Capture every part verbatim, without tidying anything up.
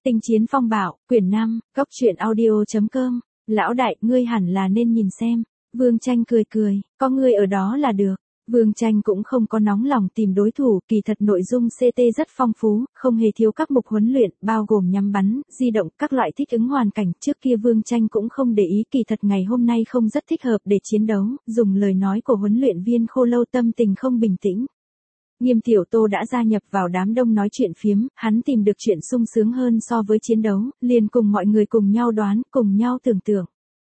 Tinh chiến phong bạo, quyển năm, góc truyện audio.com, lão đại, ngươi hẳn là nên nhìn xem. Vương Tranh cười cười, có ngươi ở đó là được. Vương Tranh cũng không có nóng lòng tìm đối thủ, kỳ thật nội dung xê tê rất phong phú, không hề thiếu các mục huấn luyện, bao gồm nhắm bắn, di động, các loại thích ứng hoàn cảnh. Trước kia Vương Tranh cũng không để ý, kỳ thật ngày hôm nay không rất thích hợp để chiến đấu, dùng lời nói của huấn luyện viên Khô Lâu tâm tình không bình tĩnh. Nghiêm Tiểu Tô đã gia nhập vào đám đông nói chuyện phiếm, hắn tìm được chuyện sung sướng hơn so với chiến đấu, liền cùng mọi người cùng nhau đoán, cùng nhau tưởng tượng.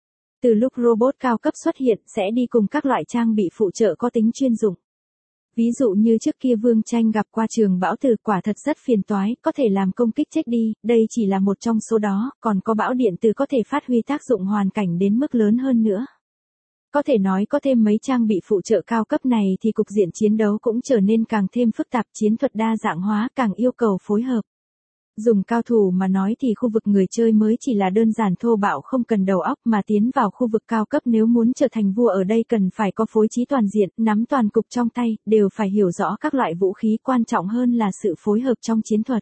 Từ lúc robot cao cấp xuất hiện, sẽ đi cùng các loại trang bị phụ trợ có tính chuyên dụng. Ví dụ như trước kia Vương Tranh gặp qua trường bão từ, quả thật rất phiền toái, có thể làm công kích chết đi, đây chỉ là một trong số đó, còn có bão điện từ có thể phát huy tác dụng hoàn cảnh đến mức lớn hơn nữa. Có thể nói có thêm mấy trang bị phụ trợ cao cấp này thì cục diện chiến đấu cũng trở nên càng thêm phức tạp, chiến thuật đa dạng hóa, càng yêu cầu phối hợp. Dùng cao thủ mà nói thì khu vực người chơi mới chỉ là đơn giản thô bạo không cần đầu óc, mà tiến vào khu vực cao cấp nếu muốn trở thành vua ở đây cần phải có phối trí toàn diện, nắm toàn cục trong tay, đều phải hiểu rõ các loại vũ khí, quan trọng hơn là sự phối hợp trong chiến thuật.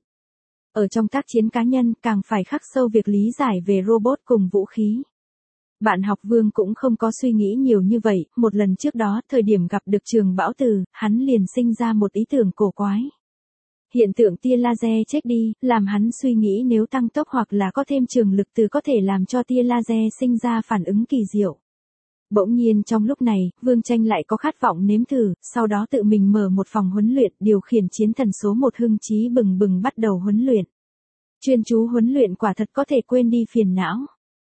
Ở trong tác chiến cá nhân càng phải khắc sâu việc lý giải về robot cùng vũ khí. Bạn học Vương cũng không có suy nghĩ nhiều như vậy, một lần trước đó, thời điểm gặp được trường bão từ, hắn liền sinh ra một ý tưởng cổ quái. Hiện tượng tia laser chết đi, làm hắn suy nghĩ nếu tăng tốc hoặc là có thêm trường lực từ có thể làm cho tia laser sinh ra phản ứng kỳ diệu. Bỗng nhiên trong lúc này, Vương Tranh lại có khát vọng nếm thử, sau đó tự mình mở một phòng huấn luyện, điều khiển chiến thần số một hưng chí bừng bừng bắt đầu huấn luyện. Chuyên chú huấn luyện quả thật có thể quên đi phiền não.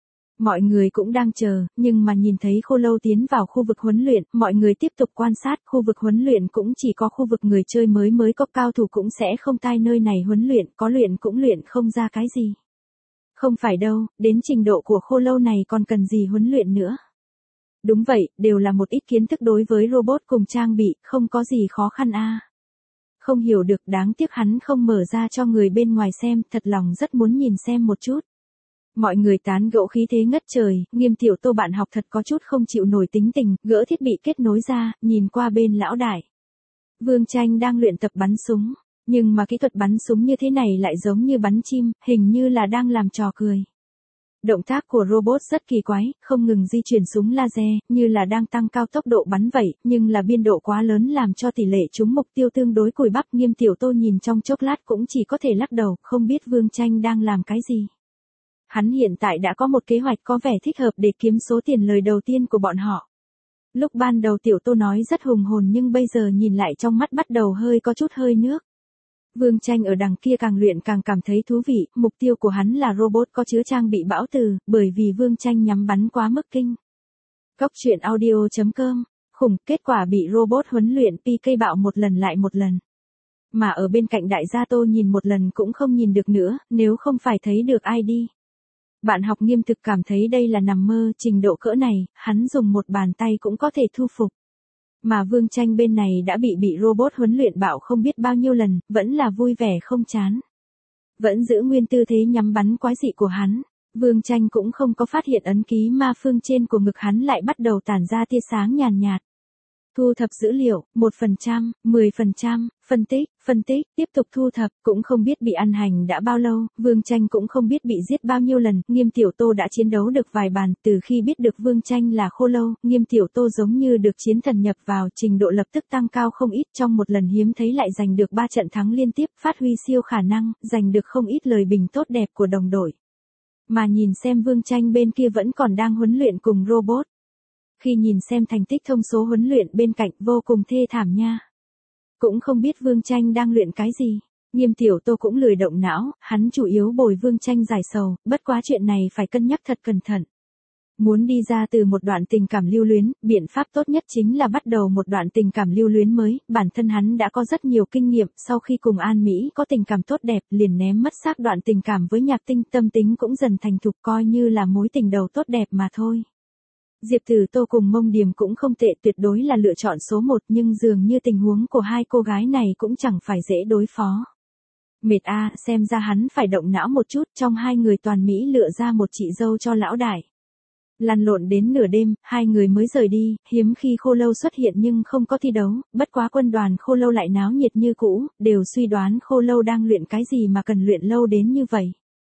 Mọi người cũng đang chờ, nhưng mà nhìn thấy Khô Lâu tiến vào khu vực huấn luyện, mọi người tiếp tục quan sát, khu vực huấn luyện cũng chỉ có khu vực người chơi mới mới có, cao thủ cũng sẽ không tai nơi này huấn luyện, có luyện cũng luyện không ra cái gì. Không phải đâu, đến trình độ của Khô Lâu này còn cần gì huấn luyện nữa. Đúng vậy, đều là một ít kiến thức đối với robot cùng trang bị, không có gì khó khăn a. À. Không hiểu được, đáng tiếc hắn không mở ra cho người bên ngoài xem, thật lòng rất muốn nhìn xem một chút. Mọi người tán gẫu khí thế ngất trời, Nghiêm Tiểu Tô bạn học thật có chút không chịu nổi tính tình, gỡ thiết bị kết nối ra, nhìn qua bên lão đại. Vương Tranh đang luyện tập bắn súng, nhưng mà kỹ thuật bắn súng như thế này lại giống như bắn chim, hình như là đang làm trò cười. Động tác của robot rất kỳ quái, không ngừng di chuyển súng laser, như là đang tăng cao tốc độ bắn vậy, nhưng là biên độ quá lớn làm cho tỷ lệ trúng mục tiêu tương đối cùi bắp. Nghiêm Tiểu Tô nhìn trong chốc lát cũng chỉ có thể lắc đầu, không biết Vương Tranh đang làm cái gì. Hắn hiện tại đã có một kế hoạch có vẻ thích hợp để kiếm số tiền lời đầu tiên của bọn họ. Lúc ban đầu Tiểu Tô nói rất hùng hồn nhưng bây giờ nhìn lại trong mắt bắt đầu hơi có chút hơi nước. Vương Tranh ở đằng kia càng luyện càng cảm thấy thú vị, mục tiêu của hắn là robot có chứa trang bị bão từ, bởi vì Vương Tranh nhắm bắn quá mức kinh. Góc truyện audio.com, khủng, kết quả bị robot huấn luyện pê ca bạo một lần lại một lần. Mà ở bên cạnh đại gia Tô nhìn một lần cũng không nhìn được nữa, nếu không phải thấy được ai đi. Bạn học Nghiêm thực cảm thấy đây là nằm mơ, trình độ cỡ này, hắn dùng một bàn tay cũng có thể thu phục. Mà Vương Tranh bên này đã bị bị robot huấn luyện bạo không biết bao nhiêu lần, vẫn là vui vẻ không chán. Vẫn giữ nguyên tư thế nhắm bắn quái dị của hắn. Vương Tranh cũng không có phát hiện ấn ký ma phương trên của ngực hắn lại bắt đầu tản ra tia sáng nhàn nhạt. Thu thập dữ liệu, một phần trăm, mười phần trăm, phân tích, phân tích, tiếp tục thu thập, cũng không biết bị ăn hành đã bao lâu, Vương Tranh cũng không biết bị giết bao nhiêu lần, Nghiêm Tiểu Tô đã chiến đấu được vài bàn, từ khi biết được Vương Tranh là Khô Lâu, Nghiêm Tiểu Tô giống như được chiến thần nhập vào, trình độ lập tức tăng cao không ít, trong một lần hiếm thấy lại giành được ba trận thắng liên tiếp, phát huy siêu khả năng, giành được không ít lời bình tốt đẹp của đồng đội. Mà nhìn xem Vương Tranh bên kia vẫn còn đang huấn luyện cùng robot. Khi nhìn xem thành tích thông số huấn luyện bên cạnh vô cùng thê thảm nha. Cũng không biết Vương Tranh đang luyện cái gì. Nghiêm Tiểu Tô cũng lười động não, hắn chủ yếu bồi Vương Tranh giải sầu, bất quá chuyện này phải cân nhắc thật cẩn thận. Muốn đi ra từ một đoạn tình cảm lưu luyến, biện pháp tốt nhất chính là bắt đầu một đoạn tình cảm lưu luyến mới, bản thân hắn đã có rất nhiều kinh nghiệm, sau khi cùng An Mỹ có tình cảm tốt đẹp, liền ném mất xác đoạn tình cảm với Nhạc Tinh, tâm tính cũng dần thành thục, coi như là mối tình đầu tốt đẹp mà thôi. Diệp Tử Tô cùng Mông Điềm cũng không tệ, tuyệt đối là lựa chọn số một, nhưng dường như tình huống của hai cô gái này cũng chẳng phải dễ đối phó. Mệt a, à, xem ra hắn phải động não một chút, trong hai người toàn Mỹ lựa ra một chị dâu cho lão đại. Lăn lộn đến nửa đêm, hai người mới rời đi, hiếm khi Khô Lâu xuất hiện nhưng không có thi đấu, bất quá quân đoàn Khô Lâu lại náo nhiệt như cũ, đều suy đoán Khô Lâu đang luyện cái gì mà cần luyện lâu đến như vậy.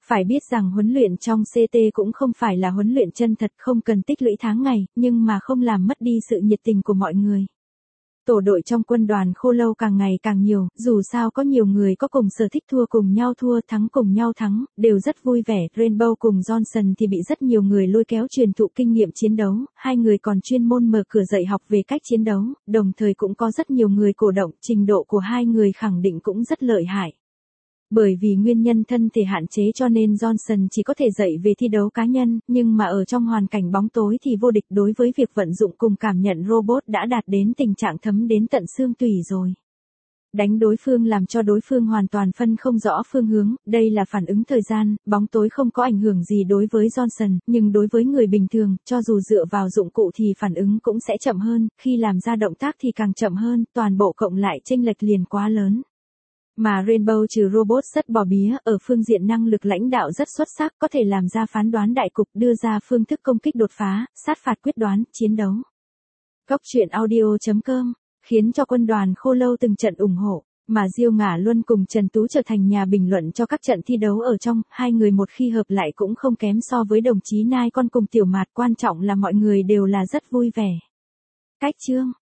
Phải biết rằng huấn luyện trong xê tê cũng không phải là huấn luyện chân thật, không cần tích lũy tháng ngày, nhưng mà không làm mất đi sự nhiệt tình của mọi người. Tổ đội trong quân đoàn khô lâu càng ngày càng nhiều, dù sao có nhiều người có cùng sở thích thua cùng nhau thua, thắng cùng nhau thắng, đều rất vui vẻ. Rainbow cùng Johnson thì bị rất nhiều người lôi kéo truyền thụ kinh nghiệm chiến đấu, hai người còn chuyên môn mở cửa dạy học về cách chiến đấu, đồng thời cũng có rất nhiều người cổ động, trình độ của hai người khẳng định cũng rất lợi hại. Bởi vì nguyên nhân thân thể hạn chế cho nên Johnson chỉ có thể dạy về thi đấu cá nhân, nhưng mà ở trong hoàn cảnh bóng tối thì vô địch đối với việc vận dụng cùng cảm nhận robot đã đạt đến tình trạng thấm đến tận xương tủy rồi. Đánh đối phương làm cho đối phương hoàn toàn phân không rõ phương hướng, đây là phản ứng thời gian, bóng tối không có ảnh hưởng gì đối với Johnson, nhưng đối với người bình thường, cho dù dựa vào dụng cụ thì phản ứng cũng sẽ chậm hơn, khi làm ra động tác thì càng chậm hơn, toàn bộ cộng lại chênh lệch liền quá lớn. Mà Rainbow trừ robot rất bò bía, ở phương diện năng lực lãnh đạo rất xuất sắc, có thể làm ra phán đoán đại cục, đưa ra phương thức công kích đột phá, sát phạt quyết đoán, chiến đấu. Góc truyện audio chấm com khiến cho quân đoàn khô lâu từng trận ủng hộ, mà Diêu Ngả Luân cùng Trần Tú trở thành nhà bình luận cho các trận thi đấu ở trong, hai người một khi hợp lại cũng không kém so với đồng chí Nai Con cùng Tiểu Mạt, quan trọng là mọi người đều là rất vui vẻ. Cách chương